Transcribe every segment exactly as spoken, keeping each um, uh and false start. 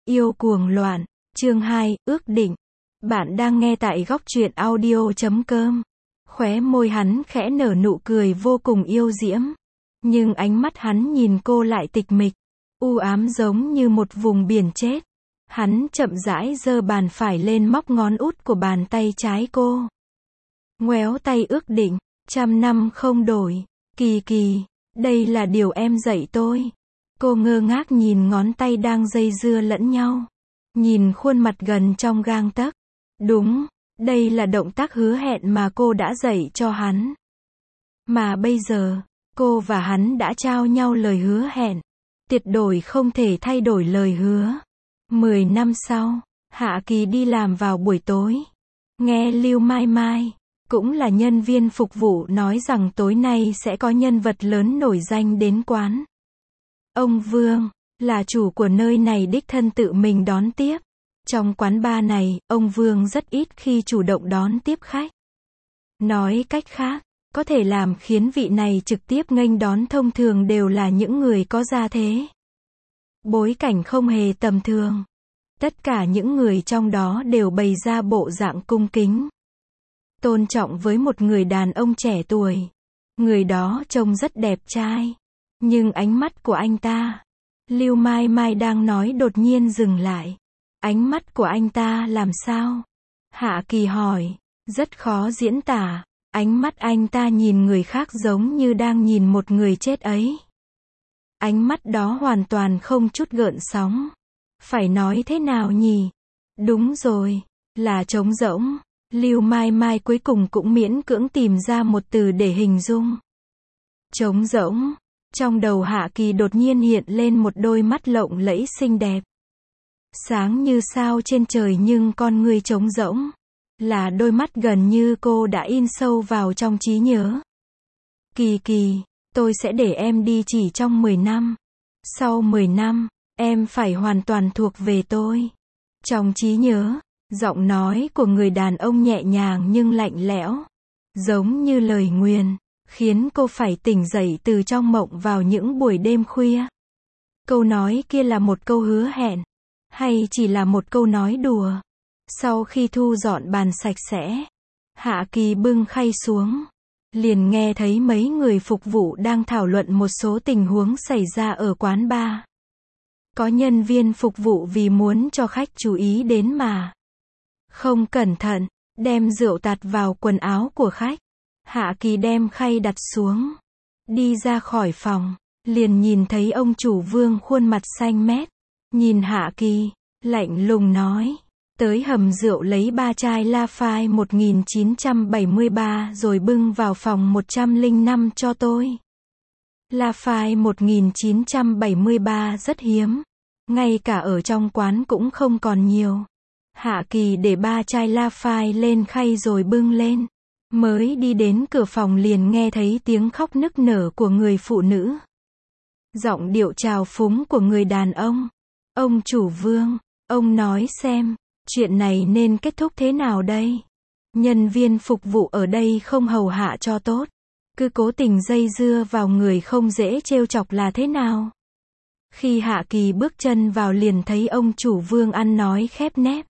Yêu cuồng loạn, chương hai, ước định. Bạn đang nghe tại góc truyện audio chấm com. Khóe môi hắn khẽ nở nụ cười vô cùng yêu diễm. Nhưng ánh mắt hắn nhìn cô lại tịch mịch, u ám giống như một vùng biển chết. Hắn chậm rãi giơ bàn phải lên móc ngón út của bàn tay trái cô. Ngoéo tay ước định, trăm năm không đổi. Kỳ kỳ, đây là điều em dạy tôi. Cô ngơ ngác nhìn ngón tay đang dây dưa lẫn nhau. Nhìn khuôn mặt gần trong gang tấc. Đúng, đây là động tác hứa hẹn mà cô đã dạy cho hắn. Mà bây giờ, cô và hắn đã trao nhau lời hứa hẹn. Tuyệt đối không thể thay đổi lời hứa. Mười năm sau, Hạ Kỳ đi làm vào buổi tối. Nghe Lưu Mai Mai, cũng là nhân viên phục vụ, nói rằng tối nay sẽ có nhân vật lớn nổi danh đến quán. Ông Vương, là chủ của nơi này đích thân tự mình đón tiếp. Trong quán bar này, ông Vương rất ít khi chủ động đón tiếp khách. Nói cách khác, có thể làm khiến vị này trực tiếp nghênh đón thông thường đều là những người có gia thế. Bối cảnh không hề tầm thường. Tất cả những người trong đó đều bày ra bộ dạng cung kính, tôn trọng với một người đàn ông trẻ tuổi. Người đó trông rất đẹp trai. Nhưng ánh mắt của anh ta, Lưu Mai Mai đang nói đột nhiên dừng lại. Ánh mắt của anh ta làm sao? Hạ Kỳ hỏi. Rất khó diễn tả. Ánh mắt anh ta nhìn người khác giống như đang nhìn một người chết ấy. Ánh mắt đó hoàn toàn không chút gợn sóng. Phải nói thế nào nhỉ? Đúng rồi, là trống rỗng. Lưu Mai Mai cuối cùng cũng miễn cưỡng tìm ra một từ để hình dung. Trống rỗng. Trong đầu Hạ Kỳ đột nhiên hiện lên một đôi mắt lộng lẫy xinh đẹp. Sáng như sao trên trời nhưng con ngươi trống rỗng. Là đôi mắt gần như cô đã in sâu vào trong trí nhớ. Kỳ Kỳ, tôi sẽ để em đi chỉ trong mười năm. Sau mười năm, em phải hoàn toàn thuộc về tôi. Trong trí nhớ, giọng nói của người đàn ông nhẹ nhàng nhưng lạnh lẽo, giống như lời nguyền, khiến cô phải tỉnh dậy từ trong mộng vào những buổi đêm khuya. Câu nói kia là một câu hứa hẹn, hay chỉ là một câu nói đùa? Sau khi thu dọn bàn sạch sẽ, Hạ Kỳ bưng khay xuống, liền nghe thấy mấy người phục vụ đang thảo luận một số tình huống xảy ra ở quán bar. Có nhân viên phục vụ vì muốn cho khách chú ý đến mà không cẩn thận, đem rượu tạt vào quần áo của khách. Hạ Kỳ đem khay đặt xuống, đi ra khỏi phòng, liền nhìn thấy ông chủ Vương khuôn mặt xanh mét, nhìn Hạ Kỳ, lạnh lùng nói, tới hầm rượu lấy ba chai Lafite một nghìn chín trăm bảy mươi ba rồi bưng vào phòng một trăm lẻ năm cho tôi. Lafite một nghìn chín trăm bảy mươi ba rất hiếm, ngay cả ở trong quán cũng không còn nhiều. Hạ Kỳ để ba chai Lafite lên khay rồi bưng lên. Mới đi đến cửa phòng liền nghe thấy tiếng khóc nức nở của người phụ nữ. Giọng điệu trào phúng của người đàn ông. Ông chủ Vương, ông nói xem, chuyện này nên kết thúc thế nào đây? Nhân viên phục vụ ở đây không hầu hạ cho tốt, cứ cố tình dây dưa vào người không dễ trêu chọc là thế nào? Khi Hạ Kỳ bước chân vào liền thấy ông chủ Vương ăn nói khép nép,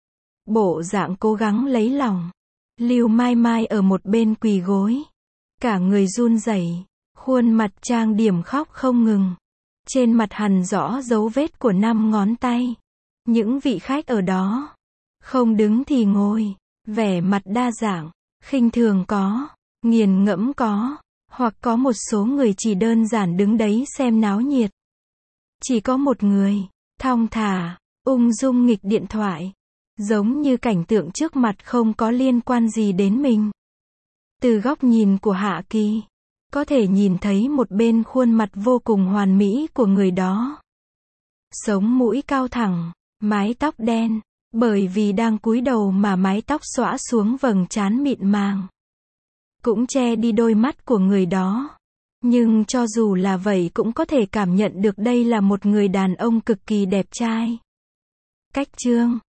bộ dạng cố gắng lấy lòng. Lưu Mai Mai ở một bên quỳ gối, cả người run rẩy, khuôn mặt trang điểm khóc không ngừng. Trên mặt hằn rõ dấu vết của năm ngón tay. Những vị khách ở đó, không đứng thì ngồi, vẻ mặt đa dạng, khinh thường có, nghiền ngẫm có, hoặc có một số người chỉ đơn giản đứng đấy xem náo nhiệt. Chỉ có một người, thong thả, ung dung nghịch điện thoại. Giống như cảnh tượng trước mặt không có liên quan gì đến mình. Từ góc nhìn của Hạ Kỳ, có thể nhìn thấy một bên khuôn mặt vô cùng hoàn mỹ của người đó. Sống mũi cao thẳng, mái tóc đen, bởi vì đang cúi đầu mà mái tóc xõa xuống vầng trán mịn màng, cũng che đi đôi mắt của người đó. Nhưng cho dù là vậy cũng có thể cảm nhận được đây là một người đàn ông cực kỳ đẹp trai. Cách chương